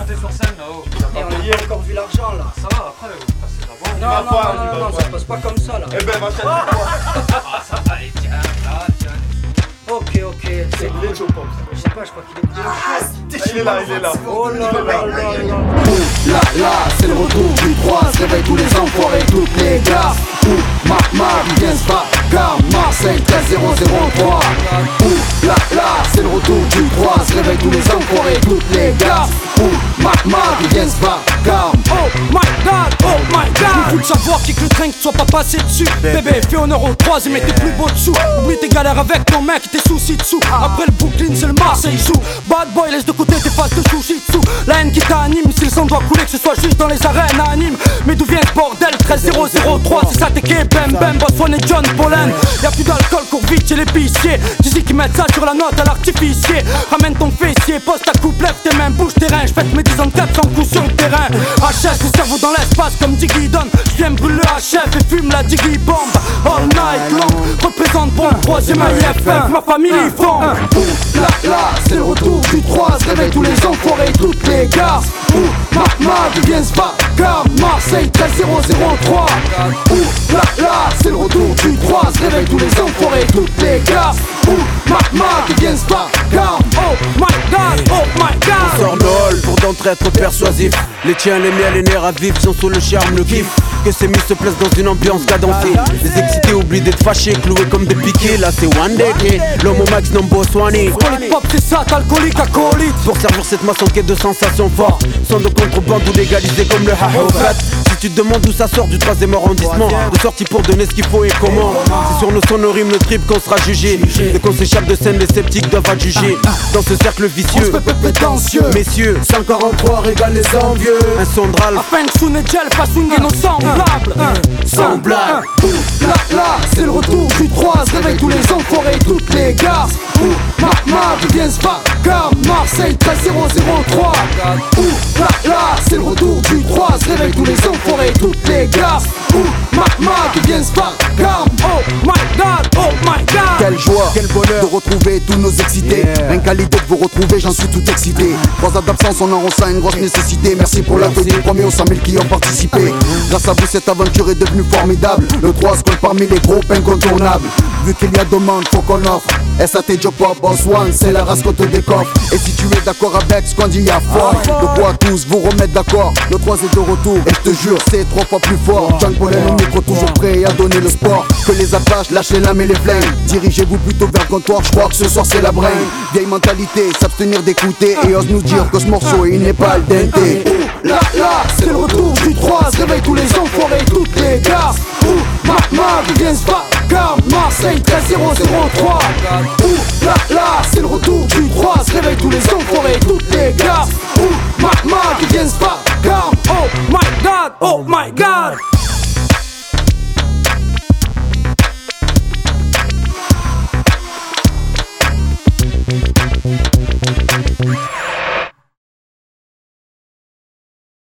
monter sur scène là-haut. Et on a pas encore vu l'argent là. Ça va, après vous passez d'abord. Non, ça se passe pas comme ça là. Eh ben, va chercher Ah, ça va, allez, tiens, là, tiens. Ok, c'est Il est chaud pour ça. Je sais pas, je crois qu'il est Il est là. Oh là là là là. Là, c'est le retour du 3. Se réveille tous les enfoirés, toutes les gars. Ma vient se battre, car Marseille 13-0-0-3. Là, c'est le retour du 3. Se réveille tous les enfoirés, toutes les gars. Ma vient se battre, car oh my god. Il faut le savoir qui que le train que soit pas passé dessus. Bébé, fais honneur au 3 et mets tes plus beaux dessous. Oublie tes galères avec ton mec et tes soucis dessous. Après le Brooklyn, c'est le Marseille sous. Bad boy, laisse de côté tes faces de jujitsu. La haine qui t'anime, si le sang doit couler, que ce soit juste dans les arènes à Nîmes. Mais d'où vient ce bordel? 13-0-0-3, c'est ça t'es qu'est bam, Bosswan et John Pollen. Y'a plus d'alcool, cours vite chez l'épicier. D'ici qu'ils mettent ça sur la note à l'artificier. Ramène ton fessier, pose ta coupe, lève tes mains, bouge terrain. J'fête mes 10 ans de 400 coups sur le terrain. HS, le cerveau dans l'espace comme Diggy Don. J'viens brûler HF et fume la Diggy Bomb. All night long, représente bon, 3ème IFF, ma famille y fond. Là, c'est le retour du 3. Se réveille tous les enfoirés, toutes les gars. Ma vient se battre, car Marseille 13-0-0-3. Là, c'est le retour du 3. Se réveille tous les enfoirés, toutes les gars. Ma vient se battre, car oh my god. On sort LOL pour d'entre être persuasif. Les tiens, les miens, les nerfs à vif sont sous le charme, le kiff. Que ces mises se placent dans une ambiance cadencée. Les excités oublient d'être fâchés, cloués comme des piquets. Là c'est one day, l'homme au max non Bosswani. Colique pop c'est ça, alcoolique, acolyte. Pour servir cette masse en quête de sensations fortes. Sans de contrebande ou légalisé comme le hahoufat. Si tu te demandes d'où ça sort du 3ème arrondissement, de sortie pour donner ce qu'il faut et comment. C'est sur nos sonorimes, nos tripes qu'on sera jugé. Dès qu'on s'échappe de scène, les sceptiques doivent adjuger. Dans ce cercle vicieux, messieurs, 143 régale les envieux. un son de Ralph. Afin que Soun et Gel fassent swinguer nos semblables. Sans blague. Là, c'est le retour du 3. Se réveille tous les enfoirés, toutes les gars. Ma vient se battre, car Marseille 13-0-0-3. Là, c'est le retour du 3. Se réveille tous les enfoirés, toutes les gars. Ma vient se battre, car oh my god. quelle joie, quel bonheur de retrouver tous nos excités. Rien qu'à l'idée de vous retrouver, j'en suis tout excité. 3 ans d'absence, on en ressent une grosse nécessité. Merci pour l'accueil du premier aux 100 000 qui ont participé. Grâce à vous, cette aventure est devenue formidable. Le 3 se compte parmi les groupes incontournables. Vu qu'il y a demande, faut qu'on offre. SAT Job Pop, Boss One, c'est la race qu'on te décoffre. Et si tu es d'accord avec ce qu'on dit, y'a fort. De quoi tous vous remettre d'accord. Le 3 est de retour, et je te jure, c'est 3 fois plus fort. John Pollen au micro, toujours prêt à donner le sport. Que les Apaches, lâchez les lames et les flingues. Dirigez-vous plutôt vers le comptoir, je crois que ce soir c'est la bringue. Vieille mentalité, s'abstenir d'écouter. Et ose nous dire que ce morceau, il n'est pas al dente. Là, c'est le retour du 3. Se réveille tous les enfoirés, toutes les gars. Ma vient se battre, car Marseille 13-0-0-3. Là, c'est le retour du 3. Se réveille tous les enfoirés, toutes les gars. Ma vient se battre, car oh my god.